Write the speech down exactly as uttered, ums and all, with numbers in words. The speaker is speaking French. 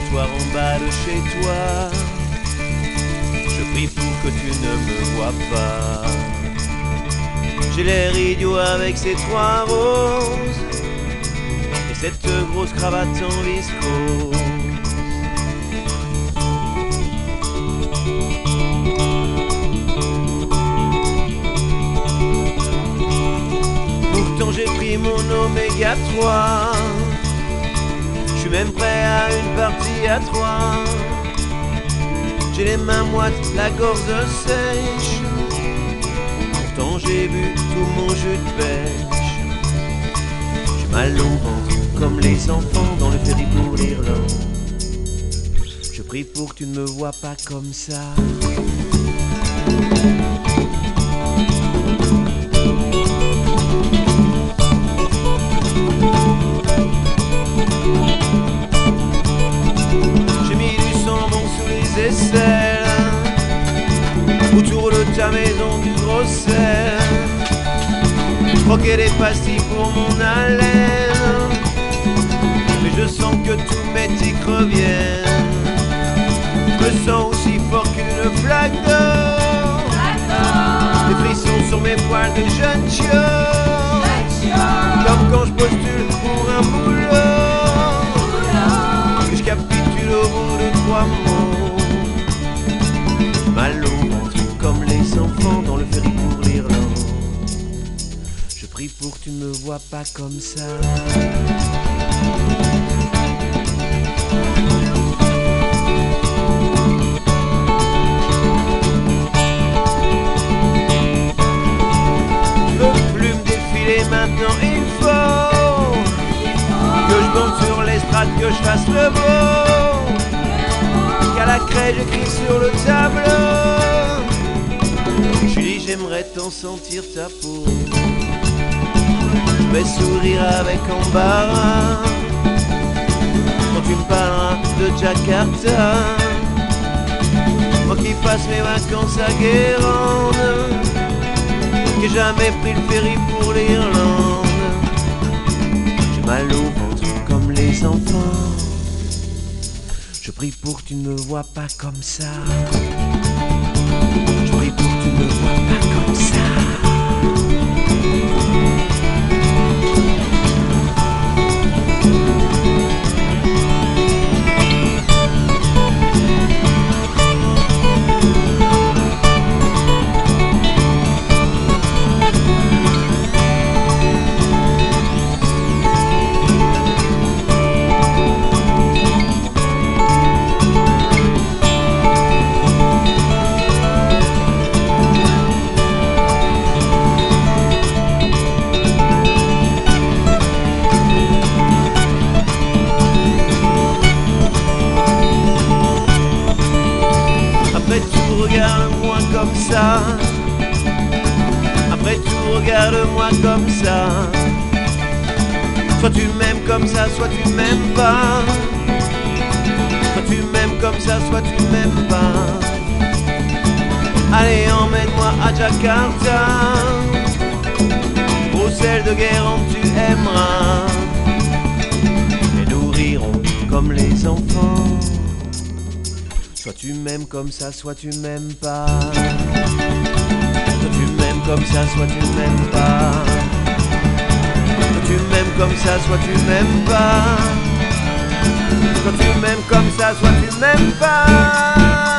soir en bas de chez toi. Je prie pour que tu ne me vois pas. J'ai l'air idiot avec ces trois roses et cette grosse cravate en viscose. Pourtant j'ai pris mon oméga trois. Je suis même prêt à une partie à trois. J'ai les mains moites, la gorge sèche. Pourtant j'ai bu tout mon jus de pêche. J'ai mal au ventre comme les enfants dans le ferry pour l'Irlande. Je prie pour que tu ne me vois pas comme ça. Autour de ta maison du gros sel, croquer des pastilles pour mon haleine. Mais je sens que tous mes tics reviennent. Je me sens aussi fort qu'une flaque d'or. Des frissons sur mes poils de jeune chiot. Comme quand je postule pour un boulot, que je capitule au bout de trois mots. Mal au ventre comme les enfants dans le ferry pour l'Irlande. Je prie pour que tu ne me vois pas comme ça. Je veux plus me défiler maintenant, il faut que je monte sur l'estrade, que je fasse le beau. Qu'à la craie j'écris sur le tableau. Julie, j'aimerais tant sentir ta peau. Je vais sourire avec embarras quand tu me parleras de Jakarta. Moi qui passe mes vacances à Guérande, qui j'ai jamais pris le ferry pour l'Irlande. J'ai mal au ventre comme les enfants. Je prie pour que tu ne me vois pas comme ça. Je prie pour que tu ne me vois pas comme ça. Regarde-moi comme ça. Après tout, regarde-moi comme ça. Soit tu m'aimes comme ça, soit tu m'aimes pas. Soit tu m'aimes comme ça, soit tu m'aimes pas. Allez, emmène-moi à Jakarta. Au sel de Guérande, tu aimeras. Et nous rirons comme les enfants. Soit tu m'aimes comme ça, soit tu m'aimes pas. Soit tu m'aimes comme ça, soit tu m'aimes pas. Soit tu m'aimes comme ça, soit tu m'aimes pas. Soit tu m'aimes comme ça, soit tu m'aimes pas.